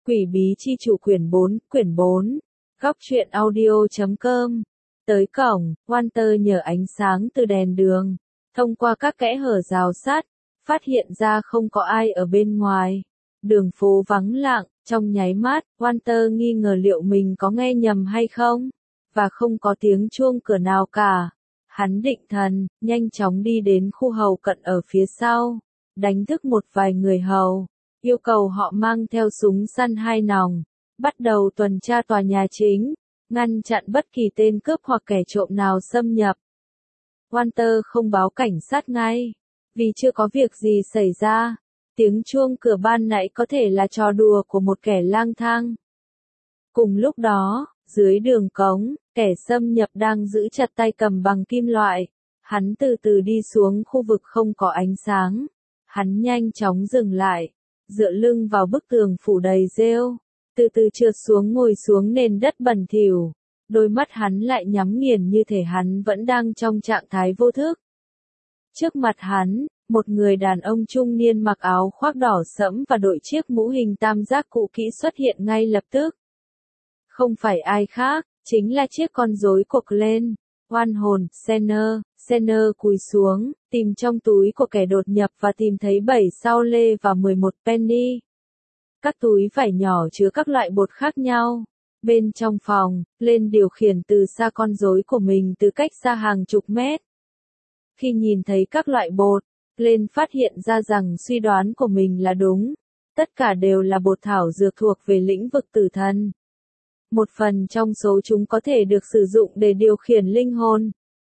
Quỷ bí chi chủ quyển 4, góc truyện audio.com. Tới cổng, Walter nhờ ánh sáng từ đèn đường, thông qua các kẽ hở rào sắt, phát hiện ra không có ai ở bên ngoài. Đường phố vắng lặng, trong nháy mắt, Walter nghi ngờ liệu mình có nghe nhầm hay không, và không có tiếng chuông cửa nào cả. Hắn định thần, nhanh chóng đi đến khu hầu cận ở phía sau, đánh thức một vài người hầu, yêu cầu họ mang theo súng săn 2 nòng, bắt đầu tuần tra tòa nhà chính, ngăn chặn bất kỳ tên cướp hoặc kẻ trộm nào xâm nhập. Walter không báo cảnh sát ngay, vì chưa có việc gì xảy ra. Tiếng chuông cửa ban nãy có thể là trò đùa của một kẻ lang thang. Cùng lúc đó, dưới đường cống, kẻ xâm nhập đang giữ chặt tay cầm bằng kim loại. Hắn từ từ đi xuống khu vực không có ánh sáng. Hắn nhanh chóng dừng lại, dựa lưng vào bức tường phủ đầy rêu, từ từ trượt xuống ngồi xuống nền đất bẩn thỉu. Đôi mắt hắn lại nhắm nghiền như thể hắn vẫn đang trong trạng thái vô thức. Trước mặt hắn, một người đàn ông trung niên mặc áo khoác đỏ sẫm và đội chiếc mũ hình tam giác cũ kỹ xuất hiện ngay lập tức. Không phải ai khác, chính là chiếc con rối của Glenn. Oan hồn, Senner cúi xuống, tìm trong túi của kẻ đột nhập và tìm thấy 7 sao lê và 11 penny. Các túi vải nhỏ chứa các loại bột khác nhau. Bên trong phòng, Glenn điều khiển từ xa con rối của mình từ cách xa hàng chục mét. Khi nhìn thấy các loại bột, Glenn phát hiện ra rằng suy đoán của mình là đúng. Tất cả đều là bột thảo dược thuộc về lĩnh vực tử thần. Một phần trong số chúng có thể được sử dụng để điều khiển linh hồn.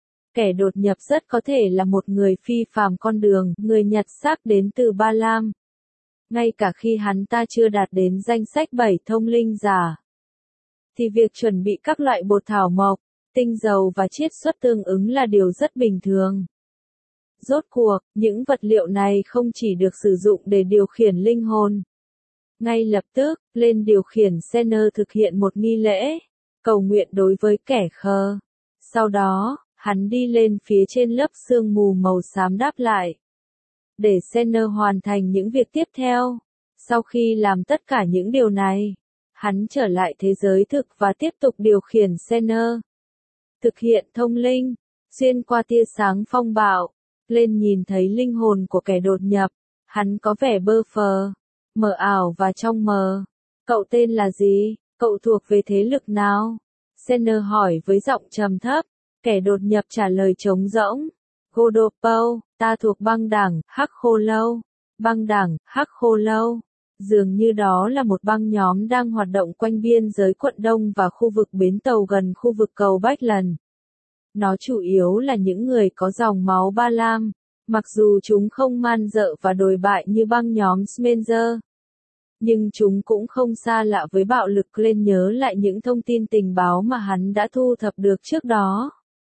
Kẻ đột nhập rất có thể là một người phi phàm con đường, người nhặt xác đến từ Ba Lam. Ngay cả khi hắn ta chưa đạt đến danh sách 7 thông linh giả, thì việc chuẩn bị các loại bột thảo mộc, tinh dầu và chiết xuất tương ứng là điều rất bình thường. Rốt cuộc, những vật liệu này không chỉ được sử dụng để điều khiển linh hồn. Ngay lập tức, lên điều khiển Senner thực hiện một nghi lễ, cầu nguyện đối với kẻ khờ. Sau đó, hắn đi lên phía trên lớp sương mù màu xám đáp lại, để Senner hoàn thành những việc tiếp theo. Sau khi làm tất cả những điều này, hắn trở lại thế giới thực và tiếp tục điều khiển Senner. Thực hiện thông linh, xuyên qua tia sáng phong bạo, lên nhìn thấy linh hồn của kẻ đột nhập. Hắn có vẻ bơ phờ, mờ ảo và trong mờ. Cậu tên là gì? Cậu thuộc về thế lực nào? Senner hỏi với giọng trầm thấp. Kẻ đột nhập trả lời trống rỗng. Godopou, ta thuộc băng đảng Hắc Khô Lâu. Băng đảng Hắc Khô Lâu. Dường như đó là một băng nhóm đang hoạt động quanh biên giới quận Đông và khu vực bến tàu gần khu vực cầu Bách Lần. Nó chủ yếu là những người có dòng máu Ba Lam, mặc dù chúng không man dợ và đồi bại như băng nhóm Spencer. Nhưng chúng cũng không xa lạ với bạo lực. Lên nhớ lại những thông tin tình báo mà hắn đã thu thập được trước đó.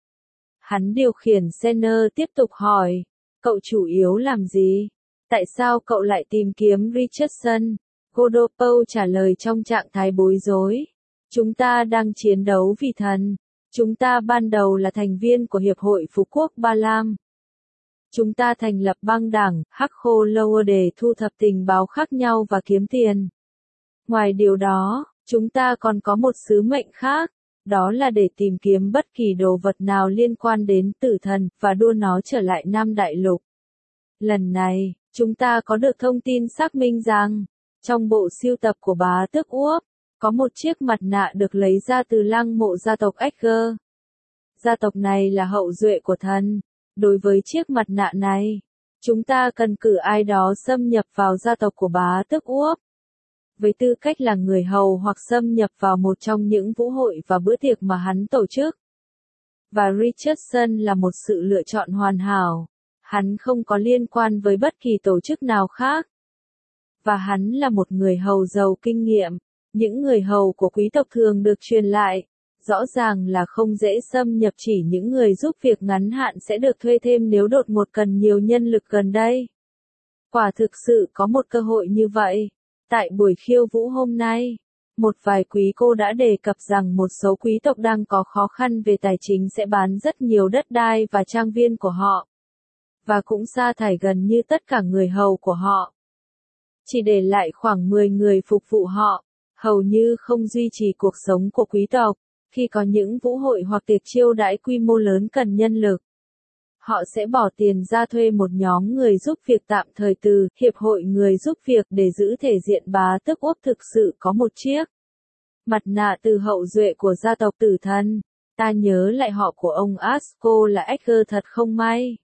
Hắn điều khiển Senner tiếp tục hỏi, cậu chủ yếu làm gì? Tại sao cậu lại tìm kiếm Richardson? Godopou trả lời trong trạng thái bối rối. Chúng ta đang chiến đấu vì thần. Chúng ta ban đầu là thành viên của Hiệp hội Phú Quốc Ba Lam. Chúng ta thành lập băng đảng Hắc Khô Lâu để thu thập tình báo khác nhau và kiếm tiền. Ngoài điều đó, chúng ta còn có một sứ mệnh khác, đó là để tìm kiếm bất kỳ đồ vật nào liên quan đến tử thần và đưa nó trở lại Nam Đại Lục. Lần này, chúng ta có được thông tin xác minh rằng, trong bộ sưu tập của bá tước Uốc, có một chiếc mặt nạ được lấy ra từ lăng mộ gia tộc Edgar. Gia tộc này là hậu duệ của thần. Đối với chiếc mặt nạ này, chúng ta cần cử ai đó xâm nhập vào gia tộc của bá tước Uốc, với tư cách là người hầu hoặc xâm nhập vào một trong những vũ hội và bữa tiệc mà hắn tổ chức. Và Richardson là một sự lựa chọn hoàn hảo. Hắn không có liên quan với bất kỳ tổ chức nào khác. Và hắn là một người hầu giàu kinh nghiệm. Những người hầu của quý tộc thường được truyền lại. Rõ ràng là không dễ xâm nhập, chỉ những người giúp việc ngắn hạn sẽ được thuê thêm nếu đột ngột cần nhiều nhân lực gần đây. Quả thực sự có một cơ hội như vậy. Tại buổi khiêu vũ hôm nay, một vài quý cô đã đề cập rằng một số quý tộc đang có khó khăn về tài chính sẽ bán rất nhiều đất đai và trang viên của họ. Và cũng sa thải gần như tất cả người hầu của họ. chỉ để lại khoảng 10 người phục vụ họ, hầu như không duy trì cuộc sống của quý tộc. Khi có những vũ hội hoặc tiệc chiêu đãi quy mô lớn cần nhân lực, họ sẽ bỏ tiền ra thuê một nhóm người giúp việc tạm thời từ Hiệp hội Người giúp việc để giữ thể diện bá tước Úc thực sự có một chiếc mặt nạ từ hậu duệ của gia tộc tử thần. Ta nhớ lại họ của ông Asco là Edgar thật không may.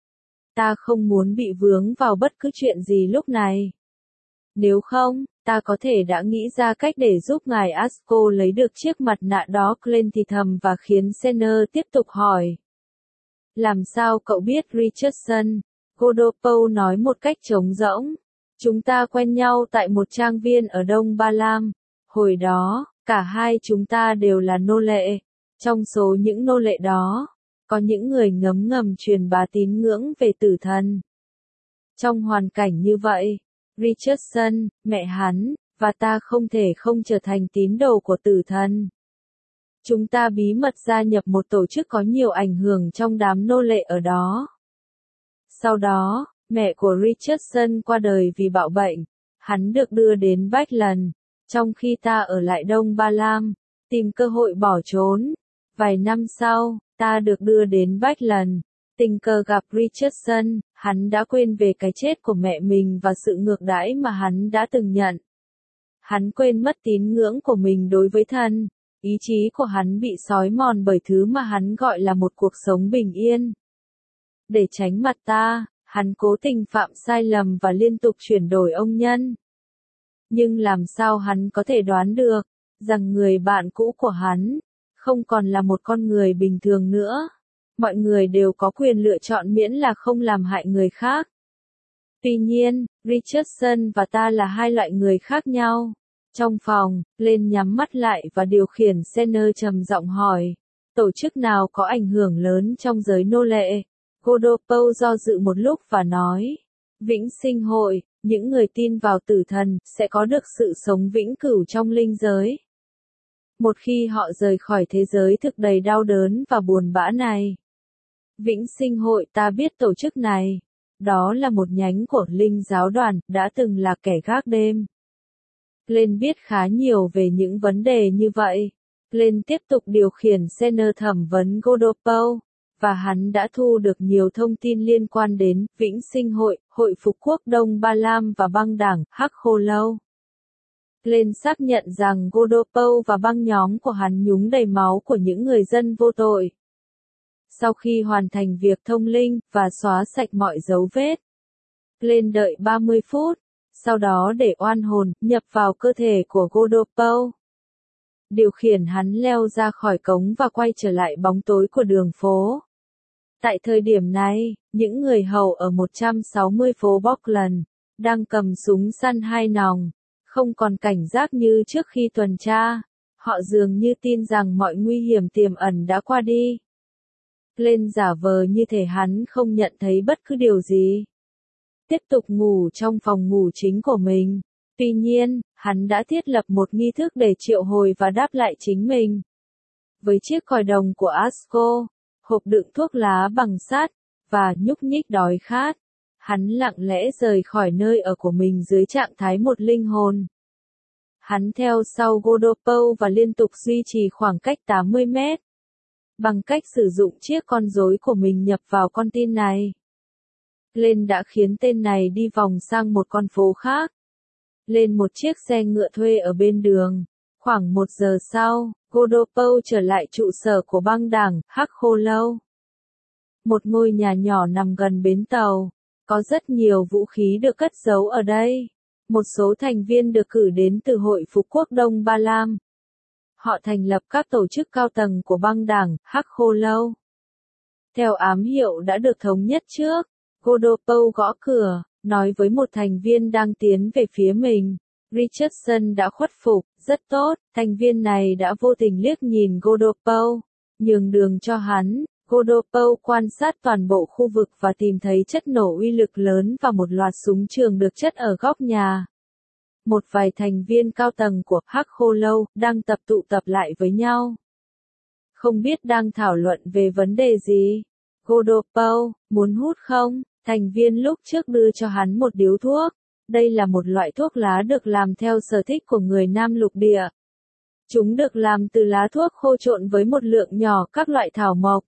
Ta không muốn bị vướng vào bất cứ chuyện gì lúc này. Nếu không, ta có thể đã nghĩ ra cách để giúp ngài Asco lấy được chiếc mặt nạ đó. Glenn thì thầm và khiến Senner tiếp tục hỏi. Làm sao cậu biết Richardson? Godopou nói một cách trống rỗng. Chúng ta quen nhau tại một trang viên ở Đông Ba Lam. Hồi đó, cả hai chúng ta đều là nô lệ. Trong số những nô lệ đó, có những người ngấm ngầm truyền bá tín ngưỡng về tử thần. Trong hoàn cảnh như vậy, Richardson, mẹ hắn, và ta không thể không trở thành tín đồ của tử thần. Chúng ta bí mật gia nhập một tổ chức có nhiều ảnh hưởng trong đám nô lệ ở đó. Sau đó, mẹ của Richardson qua đời vì bạo bệnh. Hắn được đưa đến Bachland, trong khi ta ở lại Đông Ba Lam, tìm cơ hội bỏ trốn. Vài năm sau, ta được đưa đến Bachland, tình cờ gặp Richardson. Hắn đã quên về cái chết của mẹ mình và sự ngược đãi mà hắn đã từng nhận. Hắn quên mất tín ngưỡng của mình đối với thần. Ý chí của hắn bị xói mòn bởi thứ mà hắn gọi là một cuộc sống bình yên. Để tránh mặt ta, hắn cố tình phạm sai lầm và liên tục chuyển đổi ông nhân. Nhưng làm sao hắn có thể đoán được rằng người bạn cũ của hắn không còn là một con người bình thường nữa. Mọi người đều có quyền lựa chọn miễn là không làm hại người khác. Tuy nhiên, Richardson và ta là hai loại người khác nhau. Trong phòng, Glenn nhắm mắt lại và điều khiển Senner trầm giọng hỏi. Tổ chức nào có ảnh hưởng lớn trong giới nô lệ? Godopou do dự một lúc và nói. Vĩnh sinh hội, những người tin vào tử thần, sẽ có được sự sống vĩnh cửu trong linh giới. Một khi họ rời khỏi thế giới thực đầy đau đớn và buồn bã này. Vĩnh sinh hội, ta biết tổ chức này. Đó là một nhánh của linh giáo đoàn, đã từng là kẻ gác đêm. Glenn biết khá nhiều về những vấn đề như vậy. Glenn tiếp tục điều khiển Senner thẩm vấn Godopou, và hắn đã thu được nhiều thông tin liên quan đến Vĩnh sinh hội, Hội Phục quốc Đông Ba Lam và băng đảng Hắc Khô Lâu. Glenn xác nhận rằng Godopou và băng nhóm của hắn nhúng đầy máu của những người dân vô tội. Sau khi hoàn thành việc thông linh và xóa sạch mọi dấu vết, Glenn đợi 30 phút, sau đó để oan hồn nhập vào cơ thể của Godopou. Điều khiển hắn leo ra khỏi cống và quay trở lại bóng tối của đường phố. Tại thời điểm này, những người hầu ở 160 phố Bachland đang cầm súng săn 2 nòng, không còn cảnh giác như trước khi tuần tra. Họ dường như tin rằng mọi nguy hiểm tiềm ẩn đã qua đi. Glenn giả vờ như thể hắn không nhận thấy bất cứ điều gì. Tiếp tục ngủ trong phòng ngủ chính của mình. Tuy nhiên, hắn đã thiết lập một nghi thức để triệu hồi và đáp lại chính mình. Với chiếc còi đồng của Asco, hộp đựng thuốc lá bằng sắt, và nhúc nhích đói khát, hắn lặng lẽ rời khỏi nơi ở của mình dưới trạng thái một linh hồn. Hắn theo sau Godopou và liên tục duy trì khoảng cách 80 mét. Bằng cách sử dụng chiếc con rối của mình nhập vào con tin này, Glenn đã khiến tên này đi vòng sang một con phố khác. Lên một chiếc xe ngựa thuê ở bên đường. Khoảng 1 giờ sau, Godopou trở lại trụ sở của băng đảng Hắc Khô Lâu. Một ngôi nhà nhỏ nằm gần bến tàu. Có rất nhiều vũ khí được cất giấu ở đây. Một số thành viên được cử đến từ Hội Phục quốc Đông Ba Lam. Họ thành lập các tổ chức cao tầng của băng đảng Hắc Khô Lâu. Theo ám hiệu đã được thống nhất trước, Godopou gõ cửa, nói với một thành viên đang tiến về phía mình. Richardson đã khuất phục, rất tốt, thành viên này đã vô tình liếc nhìn Godopou, nhường đường cho hắn. Godopou quan sát toàn bộ khu vực và tìm thấy chất nổ uy lực lớn và một loạt súng trường được chất ở góc nhà. Một vài thành viên cao tầng của Hắc Khô Lâu đang tụ tập lại với nhau. Không biết đang thảo luận về vấn đề gì. Godopou, muốn hút không? Thành viên lúc trước đưa cho hắn một điếu thuốc. Đây là một loại thuốc lá được làm theo sở thích của người Nam lục địa. Chúng được làm từ lá thuốc khô trộn với một lượng nhỏ các loại thảo mộc.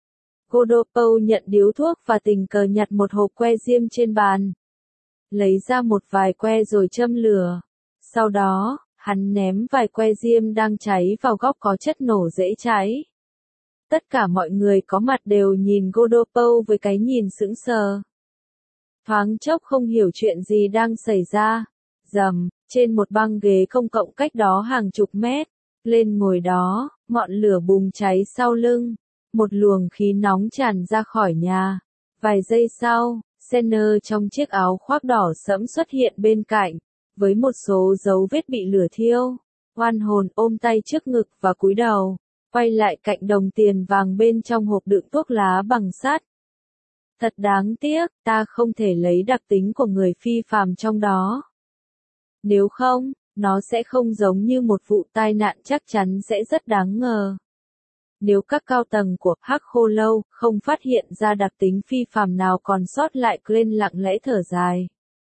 Godopou nhận điếu thuốc và tình cờ nhặt một hộp que diêm trên bàn. Lấy ra một vài que rồi châm lửa. Sau đó, hắn ném vài que diêm đang cháy vào góc có chất nổ dễ cháy. Tất cả mọi người có mặt đều nhìn Godopou với cái nhìn sững sờ. Thoáng chốc không hiểu chuyện gì đang xảy ra. Rầm, trên một băng ghế công cộng cách đó hàng chục mét, lên ngồi đó, ngọn lửa bùng cháy sau lưng. Một luồng khí nóng tràn ra khỏi nhà. Vài giây sau, Senner trong chiếc áo khoác đỏ sẫm xuất hiện bên cạnh, với một số dấu vết bị lửa thiêu. Oan hồn ôm tay trước ngực và cúi đầu, quay lại cạnh đồng tiền vàng bên trong hộp đựng thuốc lá bằng sắt. Thật đáng tiếc, ta không thể lấy đặc tính của người phi phàm trong đó. Nếu không, nó sẽ không giống như một vụ tai nạn, chắc chắn sẽ rất đáng ngờ. Nếu các cao tầng của Hắc Khô Lâu không phát hiện ra đặc tính phi phàm nào còn sót lại, Glenn lặng lẽ thở dài.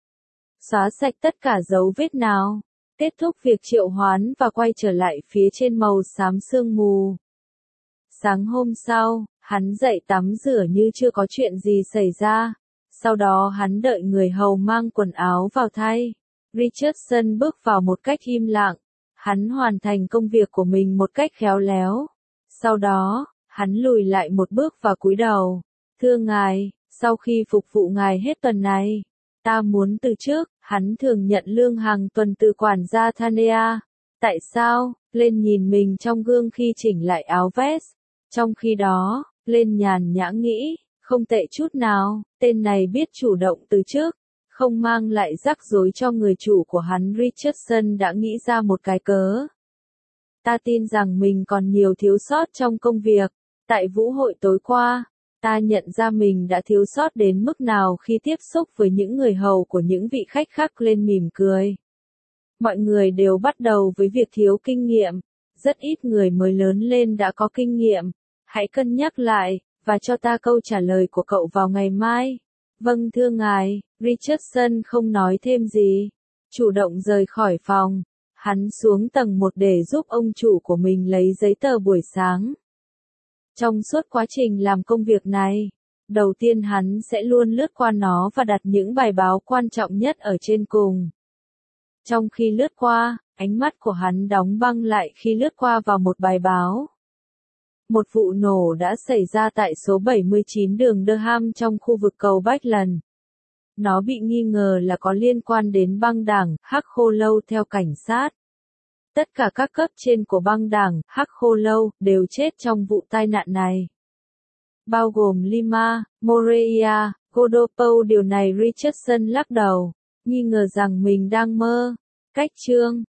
Xóa sạch tất cả dấu vết nào, kết thúc việc triệu hoán và quay trở lại phía trên màu xám sương mù. Sáng hôm sau, hắn dậy tắm rửa như chưa có chuyện gì xảy ra. Sau đó hắn đợi người hầu mang quần áo vào thay. Richardson bước vào một cách im lặng. Hắn hoàn thành công việc của mình một cách khéo léo. Sau đó, hắn lùi lại một bước và cúi đầu. Thưa ngài, sau khi phục vụ ngài hết tuần này, ta muốn từ chức. Hắn thường nhận lương hàng tuần từ quản gia Thanea. Tại sao? Lên nhìn mình trong gương khi chỉnh lại áo vest. Trong khi đó, lên nhàn nhã nghĩ, không tệ chút nào, tên này biết chủ động từ chức, không mang lại rắc rối cho người chủ của hắn. Richardson đã nghĩ ra một cái cớ. Ta tin rằng mình còn nhiều thiếu sót trong công việc. Tại vũ hội tối qua, ta nhận ra mình đã thiếu sót đến mức nào khi tiếp xúc với những người hầu của những vị khách khác. Lên mỉm cười. Mọi người đều bắt đầu với việc thiếu kinh nghiệm. Rất ít người mới lớn lên đã có kinh nghiệm. Hãy cân nhắc lại, và cho ta câu trả lời của cậu vào ngày mai. Vâng thưa ngài. Richardson không nói thêm gì. Chủ động rời khỏi phòng. Hắn xuống tầng 1 để giúp ông chủ của mình lấy giấy tờ buổi sáng. Trong suốt quá trình làm công việc này, đầu tiên hắn sẽ luôn lướt qua nó và đặt những bài báo quan trọng nhất ở trên cùng. Trong khi lướt qua, ánh mắt của hắn đóng băng lại khi lướt qua vào một bài báo. Một vụ nổ đã xảy ra tại số 79 đường Durham trong khu vực cầu Bachland. Nó bị nghi ngờ là có liên quan đến băng đảng Hắc Khô Lâu theo cảnh sát. Tất cả các cấp trên của băng đảng Hắc Khô Lâu đều chết trong vụ tai nạn này. Bao gồm Lima, Moreira, Godopou. Điều này Richardson lắc đầu, nghi ngờ rằng mình đang mơ. Cách chương